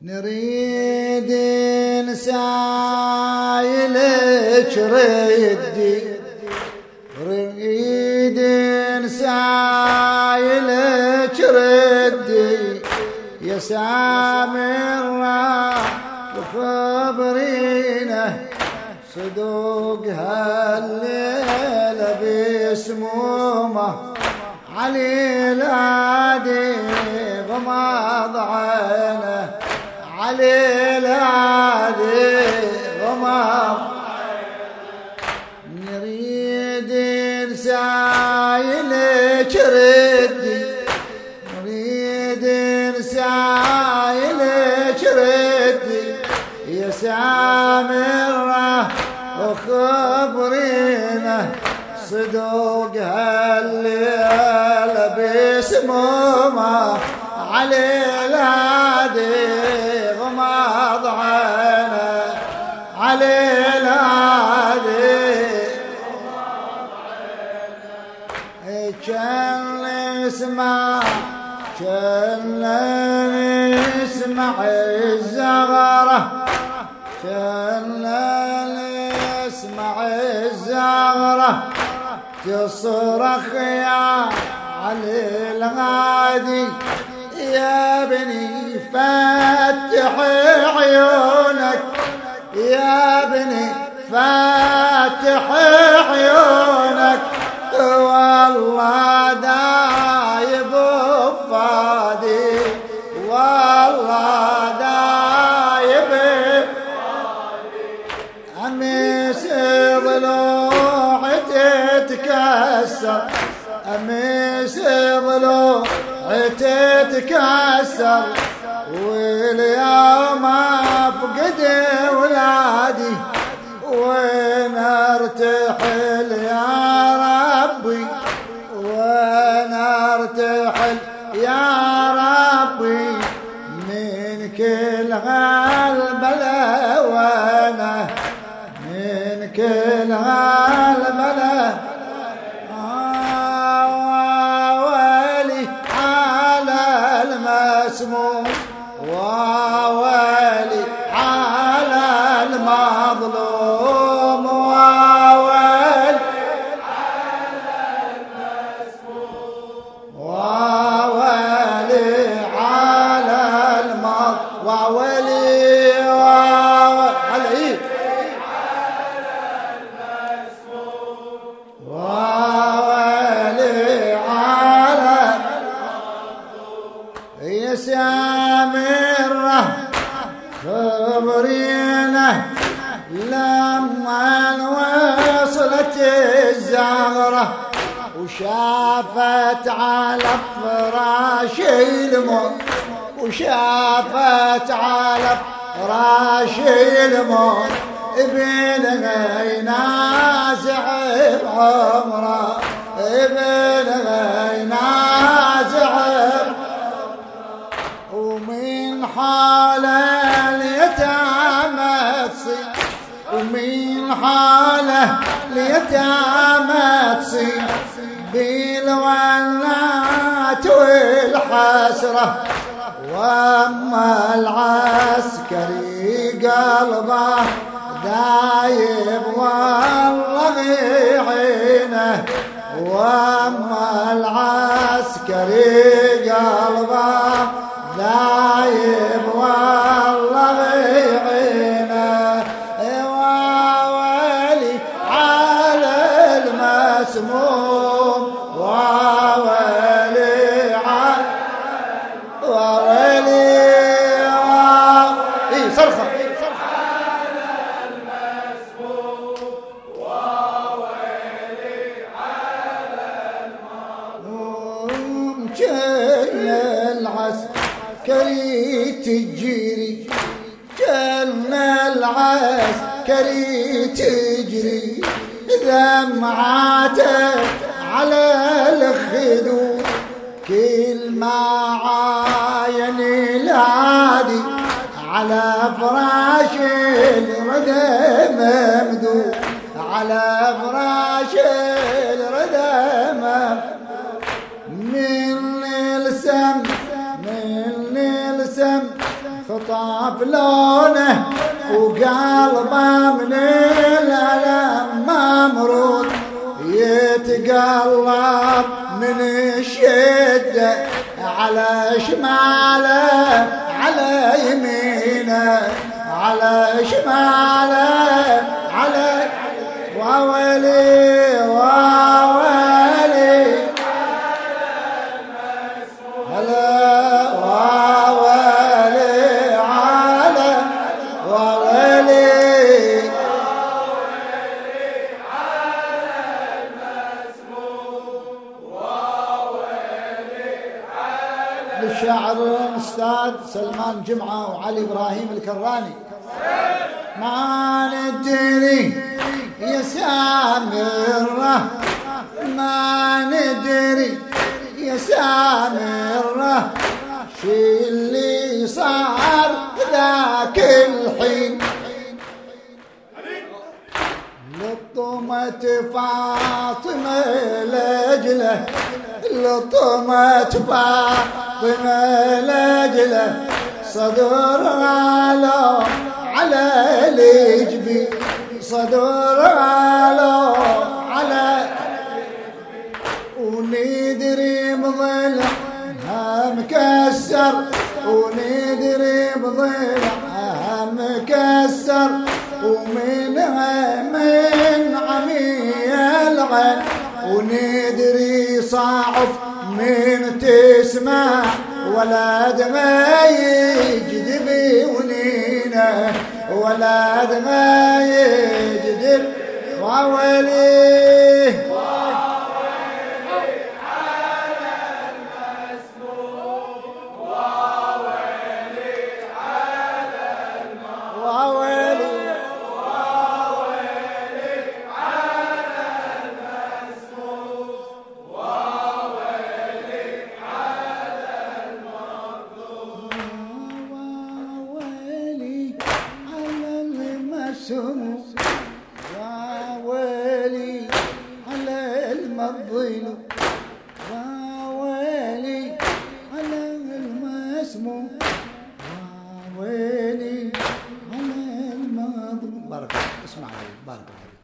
نريد نسايلك ردي، نريد نسايلك ردي يا سامرة وخبرينا صدوق هالليلة بسمومه علي العادي غمض عينه، علي العادي غمض عينه. نريد نسايلك ردي، نريد نسايلك ردي يا سامرة وخبرينا صدوق هالليلة بسمومه علي العادي غمض عينه، علي العادي غمض عينه. كان نسمع الزغرة، كان نسمع الزغرة تصرخ يا علي الغادي يا بني فتح عيونك، يا بني فتح عيونك والله دايب فادي، والله دايب فادي. أمس ضلوعي تتكسر، أمس ضلوعي تتكسر واليوم أفقد ولادي، وين ارتحل يا ربي، وين ارتحل يا ربي من كل هالبلا، وانا من كل هالبلا. ويلي على المسموم، وويلي على المظلوم، وويلي على المسموم، وويلي على المظلوم، وويلي على المسموم، وويلي على المظلوم. يا سامرة خبرينا لما وصلت الزغرة وشافت على فراش الموت، وشافت على فراش الموت ابنها ينازع بعمره، ابنها ينازع ومن حاله اليتامى تصيح، ومن حاله اليتامى تصيح بالولات والحسرة. واما العسكري قلبه دايب والله عينه، واما العسكري قلبه دايب والله عينه. وويلي على المسموم، وويلي على وويلي صرخة على المسموم، وويلي على المظلوم. كان العسكري تجري، كان العسكري تجري دمعاته على الخدود، كل ما عاين العادي على فراش الردى ممدود، على فراش الردى ممدود. من السم خطاف لونه وقلبه من الألم ممرود، يتقلب من الشدة على شماله على يمينه على شماله على وويلي وويلي هلا وويلي على وويلي على المسموم وويلي على للشاعر الأستاذ سلمان جمعة وعلي إبراهيم الكراني. ما ندري يا سامرة ما ندري يا سامرة شي اللي صار ذاك الحين، لطمت فاطمة لجله لطمت فاطمة لجله صدرها لو على الجبين صدرها لو على وندري بضلعها مكسر وندري بضلعها مكسر ومنها من عمي العين وندري صعب من تسمع ولد ما يجذب ونينه ولد ما يجذب وويليه على المسموم وويلي على الموت وويلي على المسموم وويلي على المظلوم وويلي على المسموم وويلي على المظلوم وويلي على المسموم وويلي على المظلوم. بارك الله. اسمع بارك الله.